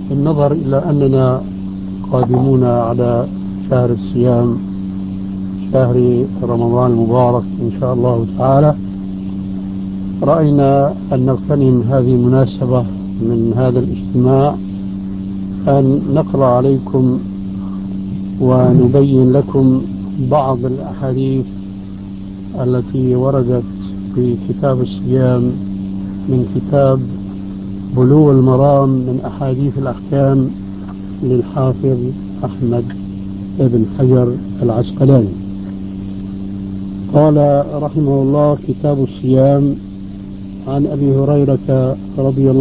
بالنظر إلى أننا قادمون على شهر الصيام، شهر رمضان المبارك إن شاء الله تعالى، رأينا أن نغتنم هذه المناسبة من هذا الاجتماع أن نقرأ عليكم ونبين لكم بعض الأحاديث التي وردت في كتاب الصيام من كتاب بلوغ المرام من أحاديث الأحكام للحافظ أحمد بن حجر العسقلاني. قال رحمه الله: كتاب الصيام. عن أبي هريرة رضي الله